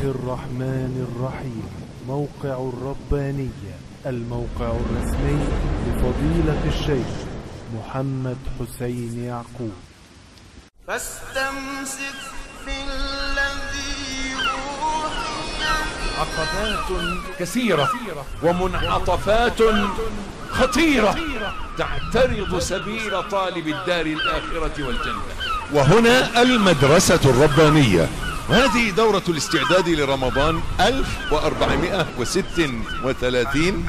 الرحمن الرحيم. موقع الربانية، الموقع الرسمي لفضيلة الشيخ محمد حسين يعقوب. فاستمسك بالذي أوحي. عقبات كثيرة ومنعطفات خطيرة تعترض سبيل طالب الدار الآخرة والجنة. وهنا المدرسة الربانية، وهذه دورة الاستعداد لرمضان 1436.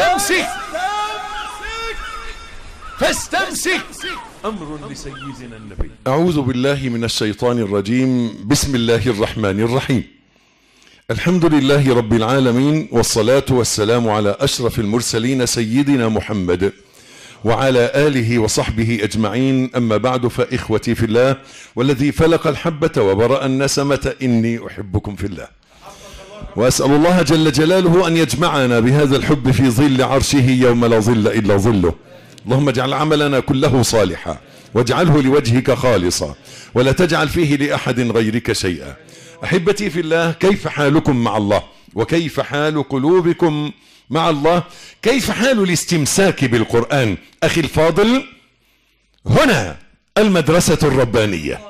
فاستمسك أمر لسيدنا النبي. أعوذ بالله من الشيطان الرجيم. بسم الله الرحمن الرحيم. الحمد لله رب العالمين، والصلاة والسلام على أشرف المرسلين سيدنا محمد وعلى آله وصحبه أجمعين. أما بعد، فإخوتي في الله والذي فلق الحبة وبرأ النسمة، إني أحبكم في الله، وأسأل الله جل جلاله أن يجمعنا بهذا الحب في ظل عرشه يوم لا ظل إلا ظله. اللهم اجعل عملنا كله صالحا، واجعله لوجهك خالصا، ولا تجعل فيه لأحد غيرك شيئا. أحبتي في الله، كيف حالكم مع الله؟ وكيف حال قلوبكم مع الله؟ كيف حال الاستمساك بالقرآن؟ أخي الفاضل، هنا المدرسة الربانية.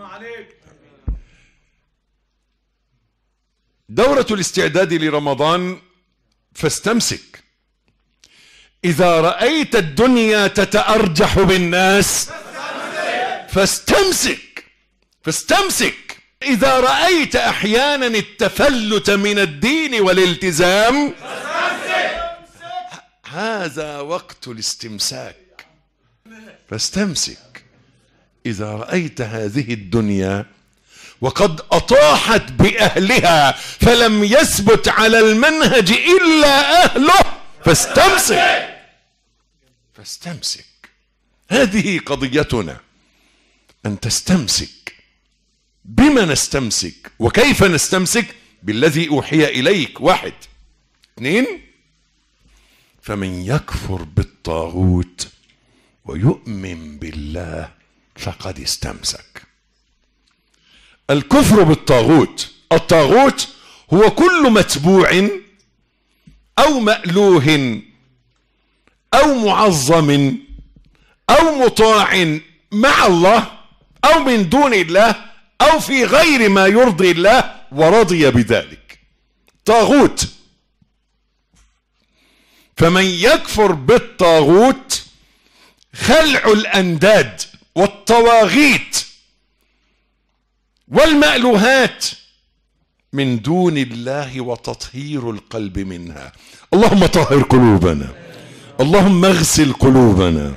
دورة الاستعداد لرمضان. فاستمسك. إذا رأيت الدنيا تتأرجح بالناس فاستمسك. إذا رأيت أحيانا التفلت من الدين والالتزام هذا وقت الاستمساك. فاستمسك. إذا رأيت هذه الدنيا وقد أطاحت بأهلها فلم يثبت على المنهج إلا أهله فاستمسك. هذه قضيتنا، أن تستمسك. بما نستمسك وكيف نستمسك؟ بالذي أوحي إليك. 1. 2. فمن يكفر بالطاغوت ويؤمن بالله فقد استمسك. الكفر بالطاغوت، الطاغوت هو كل متبوع أو مألوه أو معظم أو مطاع مع الله أو من دون الله أو في غير ما يرضي الله ورضي بذلك. طاغوت. فمن يكفر بالطاغوت خلع الأنداد والطواغيت والمألوهات من دون الله وتطهير القلب منها. اللهم طهر قلوبنا، اللهم اغسل قلوبنا.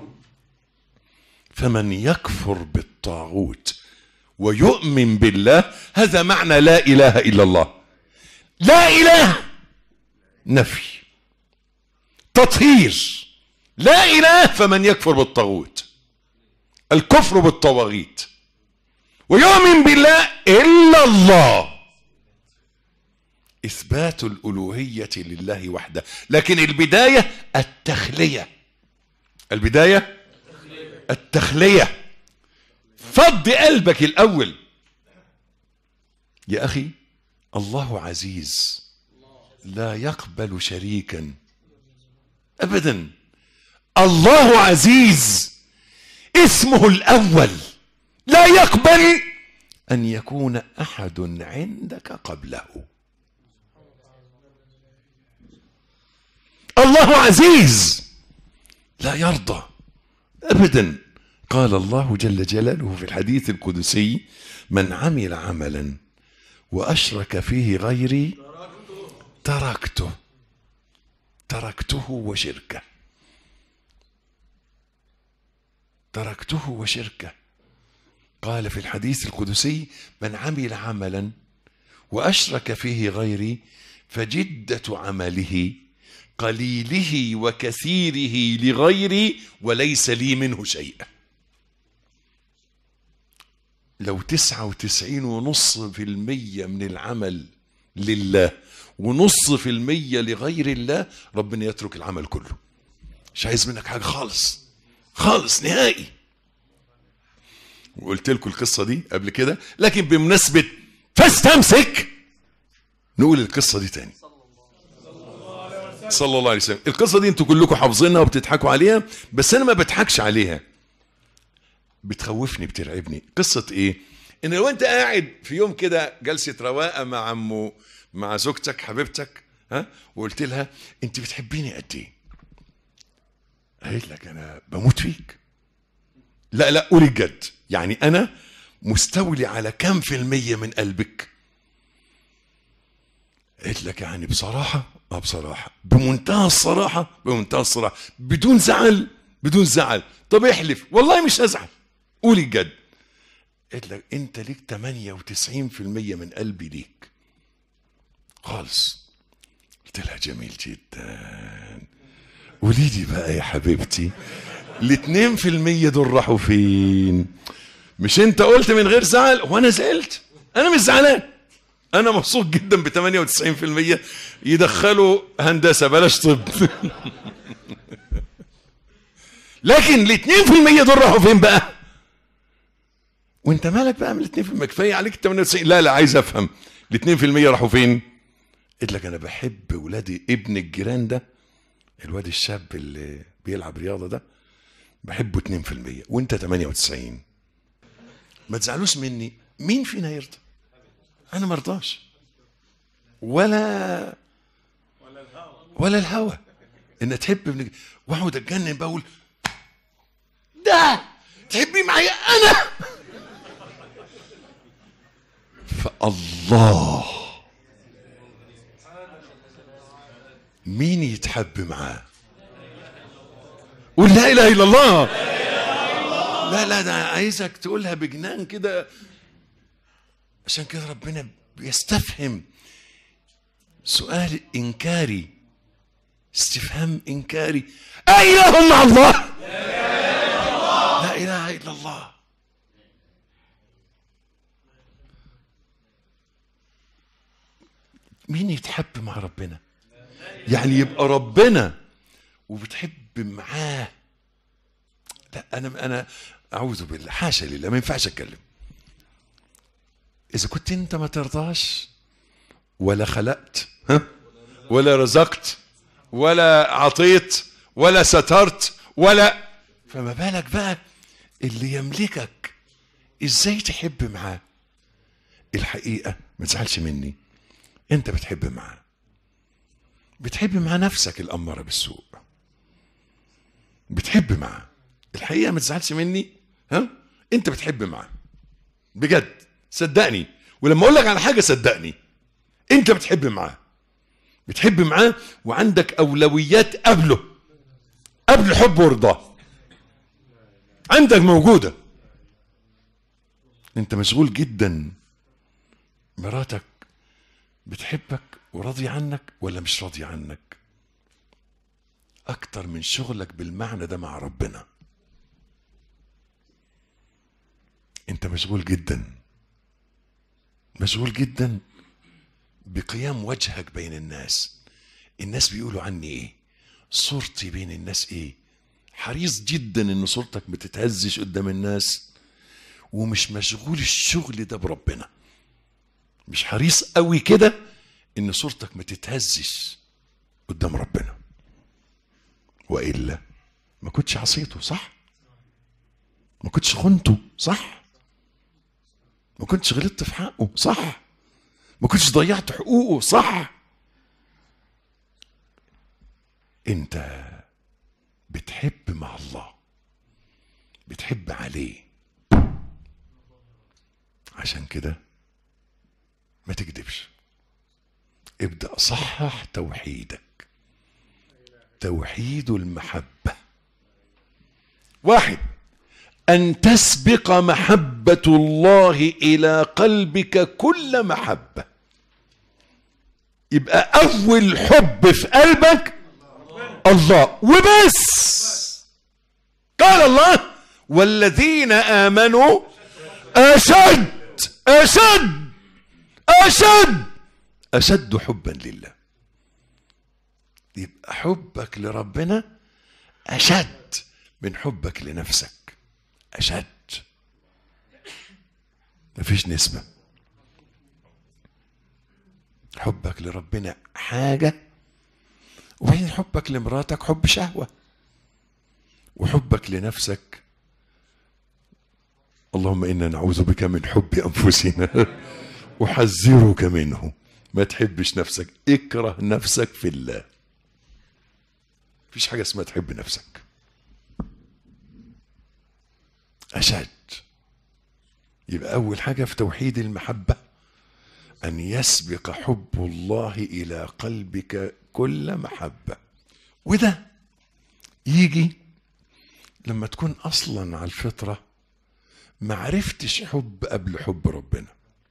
فمن يكفر بالطاغوت ويؤمن بالله، هذا معنى لا إله إلا الله. لا إله نفي، تطهير. لا إله. فمن يكفر بالطاغوت، الكفر بالطواغيت، ويؤمن بالله إلا الله، إثبات الألوهية لله وحده. لكن البداية التخلية. التخلية. فض قلبك الأول. يا أخي، الله عزيز لا يقبل شريكا أبدا. الله عزيز اسمه الأول، لا يقبل أن يكون أحد عندك قبله. الله عزيز لا يرضى أبدا. قال الله جل جلاله في الحديث القدسي: من عمل عملا وأشرك فيه غيري تركته وشركه. قال في الحديث القدسي: من عمل عملا وأشرك فيه غيري فجدة عمله قليله وكثيره لغيري وليس لي منه شيء. لو 99.5% من العمل لله و0.5% لغير الله، ربنا يترك العمل كله. مش عايز منك حاجة خالص نهائي. وقلت لكم القصة دي قبل كده، لكن بمناسبة فاستمسك نقول القصة دي تاني. صلى الله عليه وسلم. القصة دي انتوا كلكم حافظينها وبتضحكوا عليها، بس انا ما بضحكش عليها، بتخوفني بترعبني. قصة ايه؟ ان لو انت قاعد في يوم كده جلسة رواقة مع زوجتك حبيبتك، وقلت لها انت بتحبيني قد ايه؟ قالت لك انا بموت فيك. لا قولي الجد، يعني انا مستولي على كم في المية من قلبك؟ قلت لك يعني بصراحة بصراحة، بمنتهى الصراحة بدون زعل. طب احلف. والله مش هزعل. قولي الجد. قلت لك انت ليك 98% من قلبي ليك خالص. قلت لها جميل جدا. قولي لي بقى يا حبيبتي، ال2% دول راحوا فين؟ مش انت قلت من غير زعل وانا زعلت؟ انا مش زعلان، انا مبسوط جدا ب 98%. يدخلوا هندسه بلاش طب. لكن ال2% دول راحوا فين بقى؟ وانت مالك بقى من ال2%؟ كفايه عليك 98. لا عايز افهم ال2% راحوا فين؟ قلت لك انا بحب ولادي. ابن الجيران ده، الواد الشاب اللي بيلعب رياضه ده، بحبه 2% وانت 98. ما تزعلوش مني، مين فينا يرضى؟ انا ما ارضاش، ولا الهوى ان تحب ابن. واقعد اتجنن بقول ده تحبي معايا انا؟ فالله مين يتحب معاه؟ قول لا اله الا الله. لا ده عايزك تقولها بجنان كده، عشان كده ربنا بيستفهم سؤال انكاري، استفهام انكاري. اله مع الله؟ لا اله الا الله. مين يتحب مع ربنا؟ يعني يبقى ربنا وبتحب معاه. لا انا اعوذ بالله، حاشا لله، ما ينفعش اتكلم. اذا كنت انت ما ترضاش ولا خلقت ولا رزقت ولا عطيت ولا سترت ولا، فما بالك بقى اللي يملكك ازاي تحب معاه؟ الحقيقة ما تزعلش مني، انت بتحب معاه، بتحب مع نفسك الأمارة بالسوء، بتحب معاه. الحقيقة ما تزعلش مني، انت بتحب معاه بجد، صدقني. ولما اقول لك على حاجة صدقني، انت بتحب معاه وعندك أولويات قبل حب ورضاه، عندك موجودة. انت مشغول جدا، مراتك بتحبك وراضي عنك ولا مش راضي عنك؟ اكتر من شغلك بالمعنى ده مع ربنا. انت مشغول جدا بقيام وجهك بين الناس بيقولوا عني ايه، صورتي بين الناس ايه. حريص جدا ان صورتك ما تتهزش قدام الناس، ومش مشغول الشغل ده بربنا. مش حريص قوي كده ان صورتك ما تتهزش قدام ربنا، والا ما كنتش عصيته، صح؟ ما كنتش خنته، صح؟ ما كنتش غلطت في حقه، صح؟ ما كنتش ضيعت حقوقه، صح؟ انت بتحب مع الله، بتحب عليه. عشان كده ما تكذبش، ابدأ صحح توحيدك، توحيد المحبة. 1، أن تسبق محبة الله إلى قلبك كل محبة. يبقى أول حب في قلبك الله وبس. قال الله: والذين آمنوا أشد حبا لله. يبقى حبك لربنا أشد من حبك لنفسك، أشد، مفيش نسبة. حبك لربنا حاجة، وبعدين حبك لمراتك حب شهوة، وحبك لنفسك اللهم إنا نعوذ بك من حب أنفسنا أحذرك منه. ما تحبش نفسك، اكره نفسك في الله. مفيش حاجة اسمها تحب نفسك. أشد. يبقى أول حاجة في توحيد المحبة أن يسبق حب الله إلى قلبك كل محبة. وده يجي لما تكون أصلا على الفطرة ما عرفتش حب قبل حب ربنا،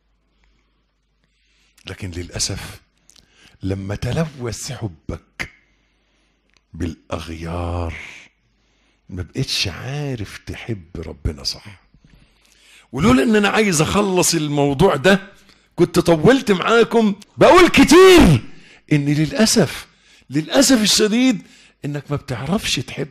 لكن للأسف لما تلوث حبك بالأغيار ما بقتش عارف تحب ربنا صح. ولولا ان انا عايز اخلص الموضوع ده كنت طولت معاكم بقول كتير ان للأسف الشديد انك ما بتعرفش تحب.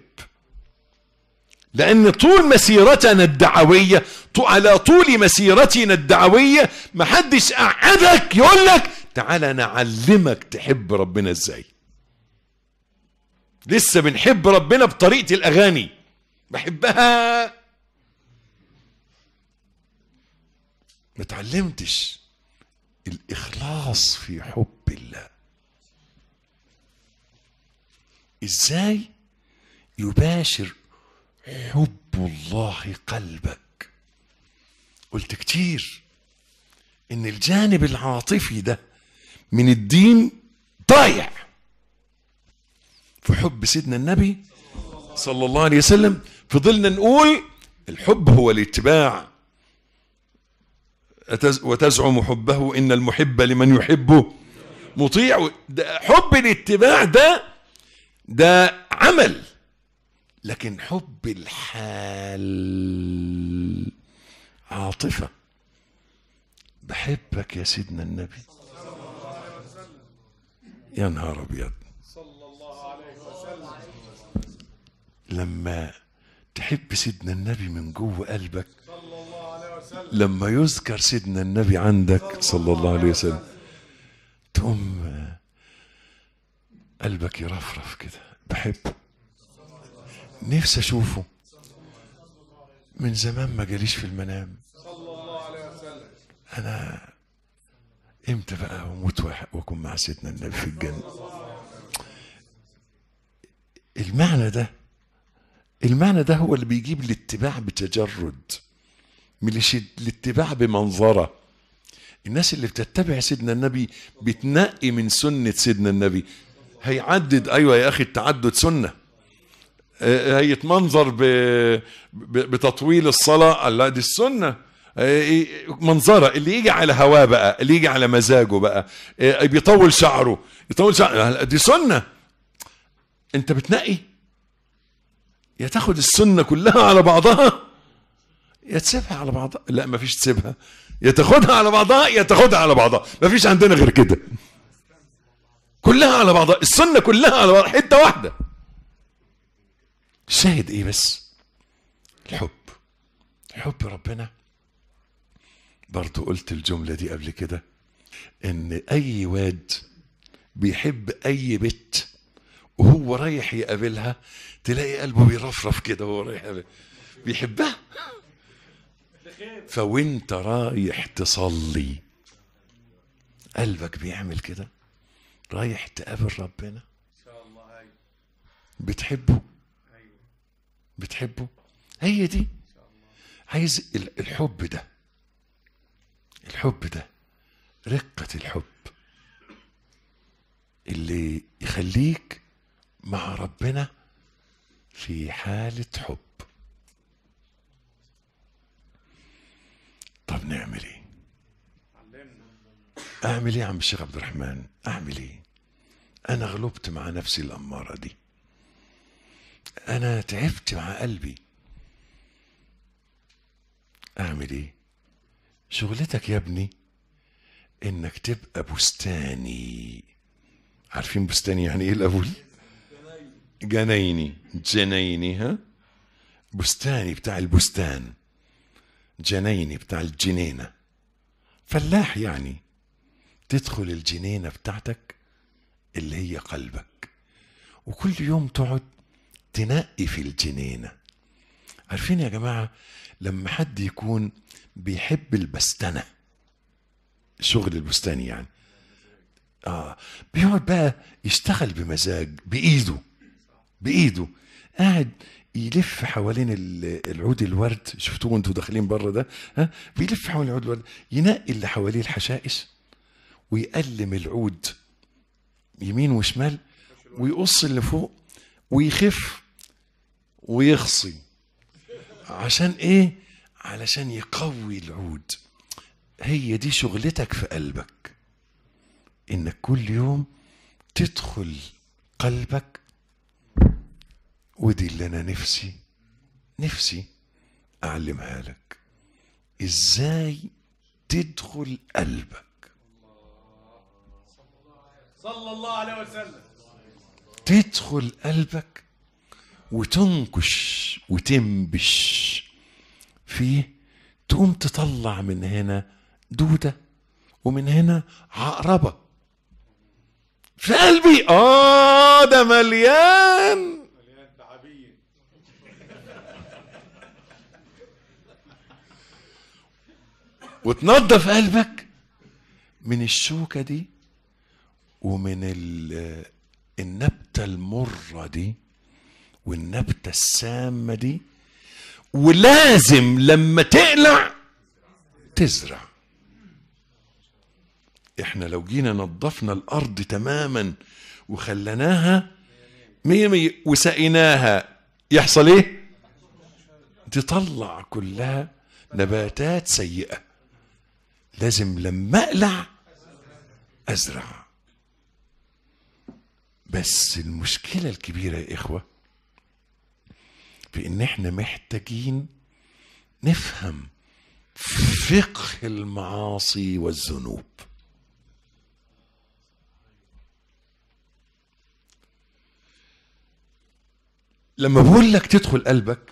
لان طول مسيرتنا الدعوية، على طول مسيرتنا الدعوية ما حدش قعدك يقول لك تعالى نعلمك تحب ربنا ازاي. لسه بنحب ربنا بطريقة الاغاني، بحبها، ما تعلمتش الإخلاص في حب الله. إزاي يباشر حب الله قلبك؟ قلت كتير إن الجانب العاطفي ده من الدين ضايع في حب سيدنا النبي صلى الله عليه وسلم. فضلنا نقول الحب هو الاتباع، وتزعم حبه إن المحب لمن يحبه مطيع. حب الاتباع ده عمل، لكن حب الحال عاطفة. بحبك يا سيدنا النبي، يا نهار أبيض. لما تحب سيدنا النبي من جوه قلبك، لما يذكر سيدنا النبي عندك صلى الله عليه وسلم تقوم قلبك يرفرف كده. بحبه، نفسي اشوفه، من زمان ما جاليش في المنام. انا امتى بقى اموت واكون مع سيدنا النبي في الجنة؟ المعنى ده هو اللي بيجيب الاتباع بتجرد، من الاتباع بمنظرة. الناس اللي بتتبع سيدنا النبي بتنقي من سنة سيدنا النبي. هيعدد، ايوه يا اخي التعدد سنة. هيتمنظر بتطويل الصلاة، لا دي السنة. منظرة اللي يجي على هواه بقى، اللي يجي على مزاجه بقى، بيطول شعره دي سنة. انت بتنقي، يا تاخد السنة كلها على بعضها يا تسيبها على بعضها. لا ما فيش تسيبها، يا تاخدها على بعضها يا تاخدها على بعضها. ما فيش عندنا غير كده، كلها على بعضها، السنة كلها على بعضها، حتة واحدة. شاهد ايه بس؟ حب ربنا. برضو قلت الجملة دي قبل كده، ان اي واد بيحب اي بنت وهو رايح يقابلها تلاقي قلبه بيرفرف كده وهو رايح يقابلها، بيحبها. فوانت رايح تصلي قلبك بيعمل كده، رايح تقابل ربنا بتحبه. هي دي عايز الحب ده رقة الحب اللي يخليك مع ربنا في حالة حب. طب نعمل ايه؟ اعمل ايه يا عم الشيخ عبد الرحمن؟ اعمل ايه؟ انا غلبت مع نفسي الامارة دي، انا تعبت مع قلبي. اعمل ايه؟ شغلتك يا ابني انك تبقى بستاني. عارفين بستاني يعني ايه الاول؟ جنيني، ها؟ بستاني بتاع تدخل الجنينة بتاعتك اللي هي قلبك، وكل يوم تقعد تنقي في الجنينة. عارفين يا جماعة لما حد يكون بيحب البستنة، شغل البستان يعني، بيقعد بقى يشتغل بمزاج بإيده قاعد يلف حوالين العود الورد. شفتوه انتوا داخلين بره ده؟ بيلف حوالين العود الورد، ينقي اللي حواليه الحشائش، ويقلم العود يمين وشمال، ويقص اللي فوق، ويخف ويخصي. عشان ايه؟ علشان يقوي العود. هي دي شغلتك في قلبك، انك كل يوم تدخل قلبك. ودي اللي انا نفسي اعلمها لك، ازاي تدخل قلبك. صلى الله عليه وسلم. تدخل قلبك وتنكش وتنبش فيه، تقوم تطلع من هنا دودة ومن هنا عقربة في قلبي. ده مليان تعابين. وتنظف قلبك من الشوكة دي ومن النبتة المرة دي والنبتة السامة دي. ولازم لما تقلع تزرع. احنا لو جينا نظفنا الارض تماما وخلناها 100 وسقيناها، يحصل ايه؟ تطلع كلها نباتات سيئة. لازم لما اقلع ازرع. بس المشكلة الكبيرة يا اخوة في ان احنا محتاجين نفهم فقه المعاصي والذنوب. لما بقول لك تدخل قلبك،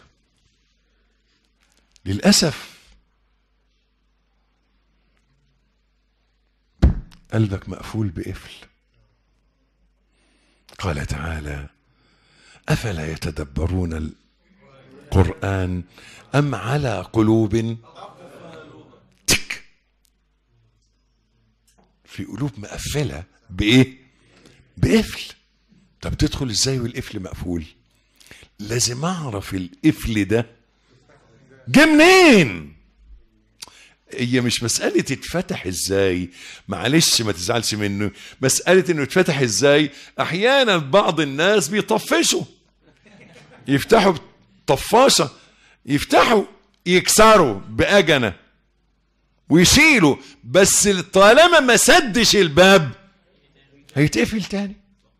للأسف قلبك مقفول بقفل. قال تعالى: أفلا يتدبرون القرآن أم على قلوب تك. في قلوب مقفلة بإيه؟ بقفل. طب تدخل إزاي والقفل مقفول؟ لازم أعرف القفل ده جه منين. هي مش مسألة اتفتح ازاي، معلش ما تزعلش منه، مسألة انه اتفتح ازاي. احيانا بعض الناس بيطفشوا، يفتحوا طفاشة، يفتحوا يكسروا بأجنة ويشيلوا، بس طالما ما سدش الباب هيتقفل تاني.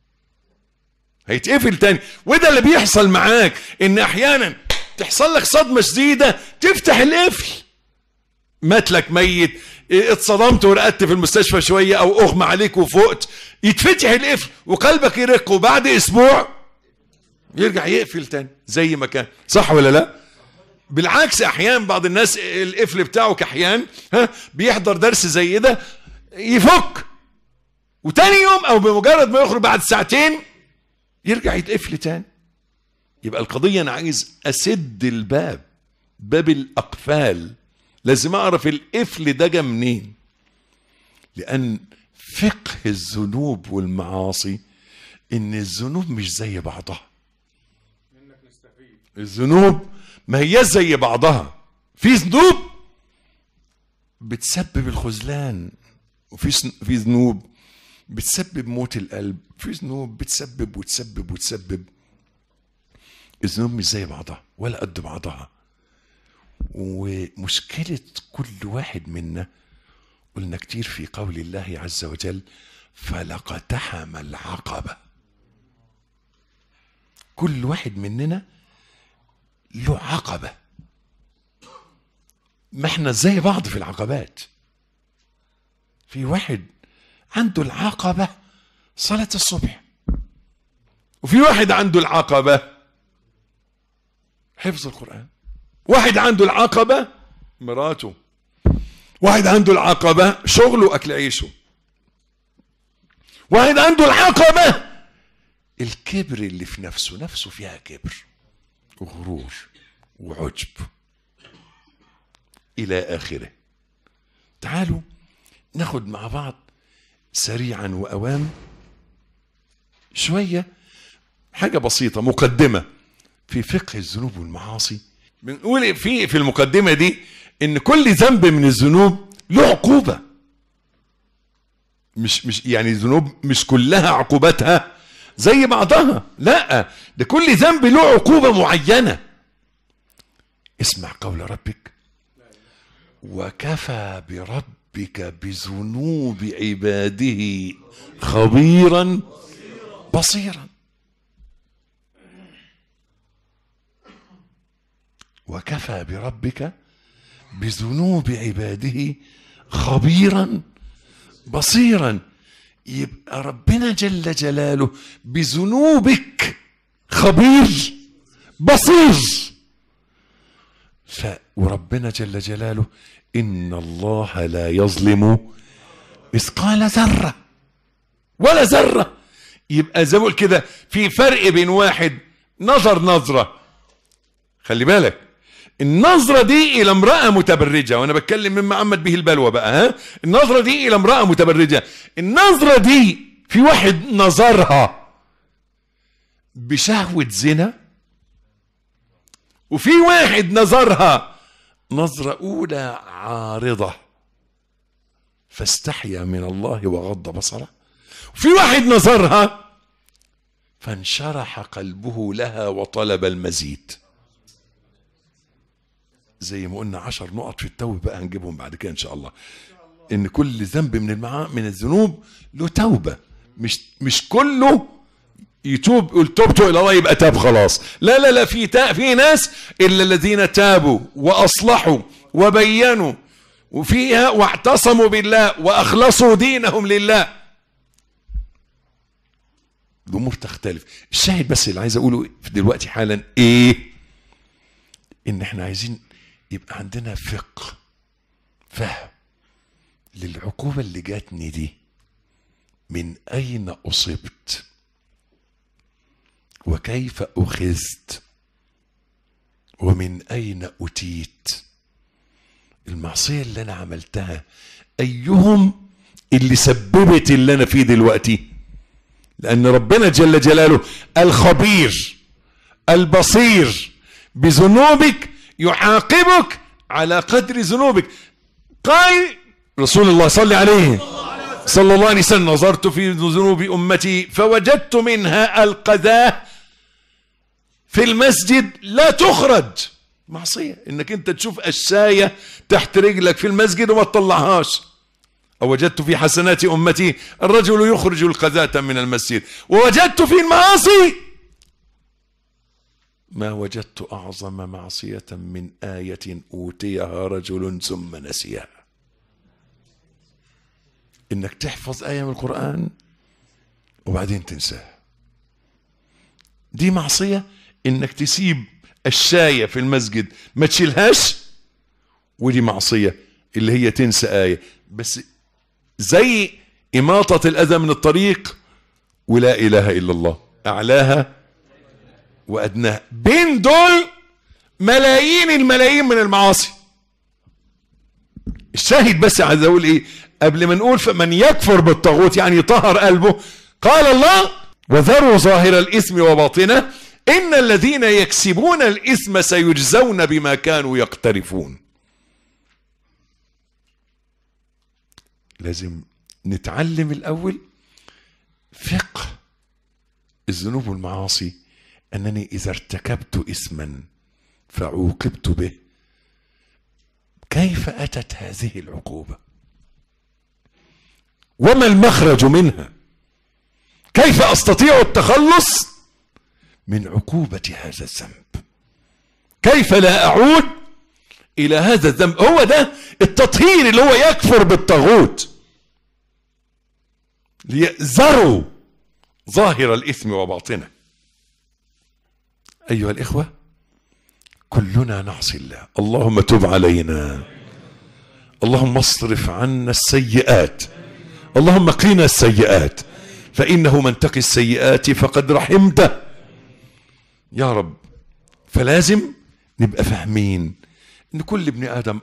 وده اللي بيحصل معاك، ان احيانا تحصل لك صدمة شديدة تفتح القفل. مات لك ميت، اتصدمت ورقدت في المستشفى شوية او اغمى عليك وفقت، يتفتح القفل وقلبك يرق، وبعد اسبوع يرجع يقفل تاني زي ما كان. صح ولا لا؟ بالعكس، احيانا بعض الناس القفل بتاعه كحيان، بيحضر درس زي ده يفك، وتاني يوم او بمجرد ما يخرج بعد ساعتين يرجع يتقفل تاني. يبقى القضية انا عايز اسد الباب، باب الاقفال. لازم اعرف القفل ده جه منين، لان فقه الذنوب والمعاصي ان الذنوب مش زي بعضها. الذنوب ما هي زي بعضها. في ذنوب بتسبب الخذلان، وفي ذنوب بتسبب موت القلب، في ذنوب بتسبب وتسبب. الذنوب مش زي بعضها ولا قد بعضها. ومشكلة كل واحد منا، قلنا كتير في قول الله عز وجل: فلقتحم العقبة. كل واحد مننا له عقبة، ما احنا زي بعض في العقبات. في واحد عنده العقبة صلاة الصبح، وفي واحد عنده العقبة حفظ القرآن، واحد عنده العقبة مراته، واحد عنده العقبة شغله أكل عيشه، واحد عنده العقبة الكبر اللي في نفسه فيها كبر وغرور وعجب إلى آخره. تعالوا ناخد مع بعض سريعا وأوام شوية حاجة بسيطة، مقدمة في فقه الذنوب والمعاصي. بنقول في المقدمة دي إن كل ذنب من الذنوب له عقوبة. مش يعني الذنوب مش كلها عقوبتها زي بعضها، لا، ده كل ذنب له عقوبة معينة. اسمع قول ربك: وكفى بربك بذنوب عباده خبيرا بصيرا. وكفى بربك بذنوب عباده خبيرا بصيرا. يبقى ربنا جل جلاله بذنوبك خبير بصير. وربنا جل جلاله إن الله لا يظلم مثقال ذرة ولا ذرة. يبقى زي ما بقول كده في فرق بين واحد نظرة، خلي بالك، النظرة دي إلى امرأة متبرجة، وأنا بتكلم مما عمت به البلوى بقى، ها؟ النظرة دي إلى امرأة متبرجة، النظرة دي في واحد نظرها بشهوة زنا، وفي واحد نظرها نظرة أولى عارضة فاستحيا من الله وغض بصره، وفي واحد نظرها فانشرح قلبه لها وطلب المزيد. زي ما قلنا 10 نقط في التوبة بقى هنجيبهم بعد كده إن شاء الله. إن كل ذنب من الذنوب له توبة، مش كله يتوب يقول تبت إلى الله يبقى تاب خلاص. لا لا لا، في ناس إلا الذين تابوا وأصلحوا وبينوا وفيها واعتصموا بالله وأخلصوا دينهم لله، الأمور تختلف. الشاهد بس اللي عايز أقوله في دلوقتي حالا إيه؟ إن إحنا عايزين يبقى عندنا فهم للعقوبة اللي جاتني دي. من أين أصبت وكيف أخذت ومن أين أتيت؟ المعصية اللي أنا عملتها أيهم اللي سببت اللي أنا فيه دلوقتي؟ لأن ربنا جل جلاله الخبير البصير بذنوبك يعاقبك على قدر ذنوبك. قال رسول الله صلى الله عليه وسلم: نظرت في ذنوب أمتي فوجدت منها القذاة في المسجد لا تخرج. معصية انك انت تشوف الشاية تحت رجلك في المسجد وما تطلعهاش. أو وجدت في حسنات أمتي الرجل يخرج القذاة من المسجد. ووجدت في المعاصي ما وجدت أعظم معصية من آية أوتيها رجل ثم نسيها. إنك تحفظ آية من القرآن وبعدين تنساها، دي معصية. إنك تسيب الشاية في المسجد ما تشيلهاش، ودي معصية اللي هي تنسى آية. بس زي إماطة الأذى من الطريق ولا إله إلا الله، أعلاها وأدناها. بين دول ملايين الملايين من المعاصي. الشاهد بس عايز أقول إيه قبل ما نقول فمن يكفر بالطاغوت يعني يطهر قلبه؟ قال الله: وذروا ظاهر الإثم وباطنه إن الذين يكسبون الإثم سيجزون بما كانوا يقترفون. لازم نتعلم الأول فقه الذنوب والمعاصي، أنني إذا ارتكبت إثما فعوقبت به، كيف أتت هذه العقوبة؟ وما المخرج منها؟ كيف أستطيع التخلص من عقوبة هذا الذنب؟ كيف لا أعود إلى هذا الذنب؟ هو ده التطهير اللي هو يكفر بالطاغوت. ليذروا ظاهر الإثم وباطنه. أيها الإخوة، كلنا نعصي الله، اللهم تب علينا، اللهم اصرف عنا السيئات، اللهم قنا السيئات. فإنه من تقي السيئات فقد رحمته. يا رب. فلازم نبقى فاهمين ان كل ابن ادم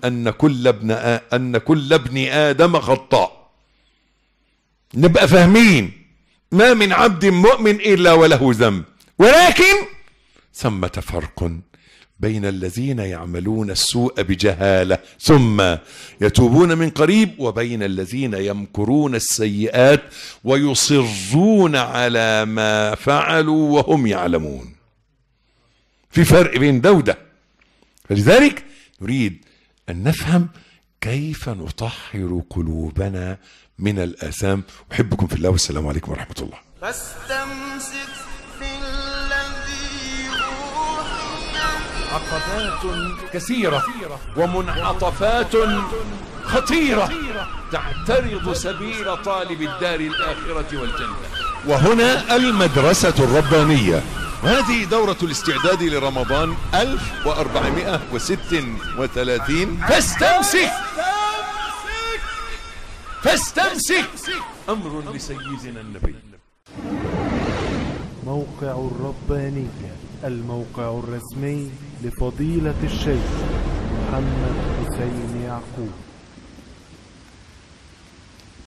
ان كل ابن ادم خطاء. نبقى فاهمين ما من عبد مؤمن الا وله ذنب، ولكن ثمة فرق بين الذين يعملون السوء بجهالة ثم يتوبون من قريب، وبين الذين يمكرون السيئات ويصرون على ما فعلوا وهم يعلمون. في فرق بين ده وده. فلذلك نريد أن نفهم كيف نطهر قلوبنا من الآثام. أحبكم في الله والسلام عليكم ورحمة الله. فاستمسك بالذي أوحي. عقبات كثيرة ومنعطفات خطيرة تعترض سبيل طالب الدار الآخرة والجنة. وهنا المدرسة الربانية، وهذه دورة الاستعداد لرمضان 1436. فاستمسك أمر لسيدنا النبي. موقع الربانية، الموقع الرسمي لفضيلة الشيخ محمد حسين يعقوب.